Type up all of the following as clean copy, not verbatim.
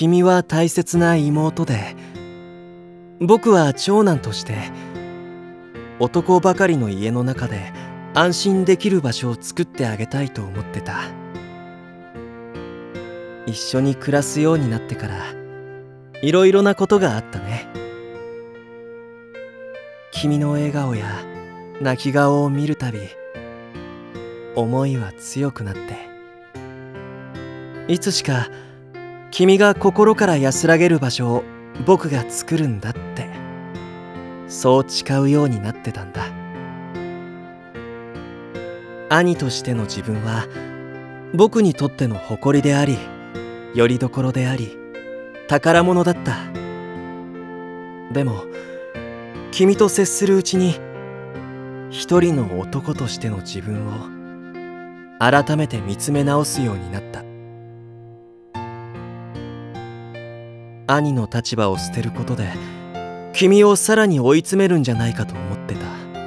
君は大切な妹で、僕は長男として男ばかりの家の中で安心できる場所を作ってあげたいと思ってた。一緒に暮らすようになってからいろいろなことがあったね。君の笑顔や泣き顔を見るたび、思いは強くなって、いつしか君が心から安らげる場所を僕が作るんだって、そう誓うようになってたんだ。兄としての自分は僕にとっての誇りであり、拠り所であり、宝物だった。でも君と接するうちに、一人の男としての自分を改めて見つめ直すようになった。兄の立場を捨てることで君をさらに追い詰めるんじゃないかと思ってた。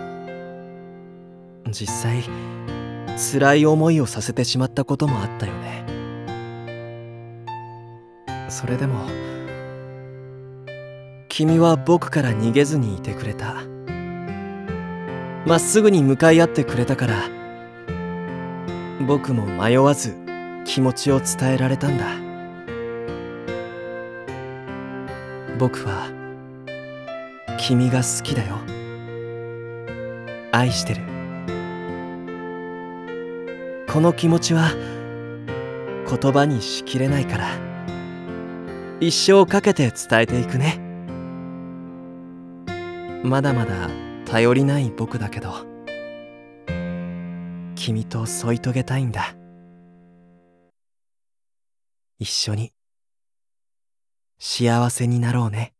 実際辛い思いをさせてしまったこともあったよね。それでも君は僕から逃げずにいてくれた。まっすぐに向かい合ってくれたから、僕も迷わず気持ちを伝えられたんだ。僕は君が好きだよ。愛してる。この気持ちは言葉にしきれないから、一生かけて伝えていくね。まだまだ頼りない僕だけど、君と添い遂げたいんだ。一緒に幸せになろうね。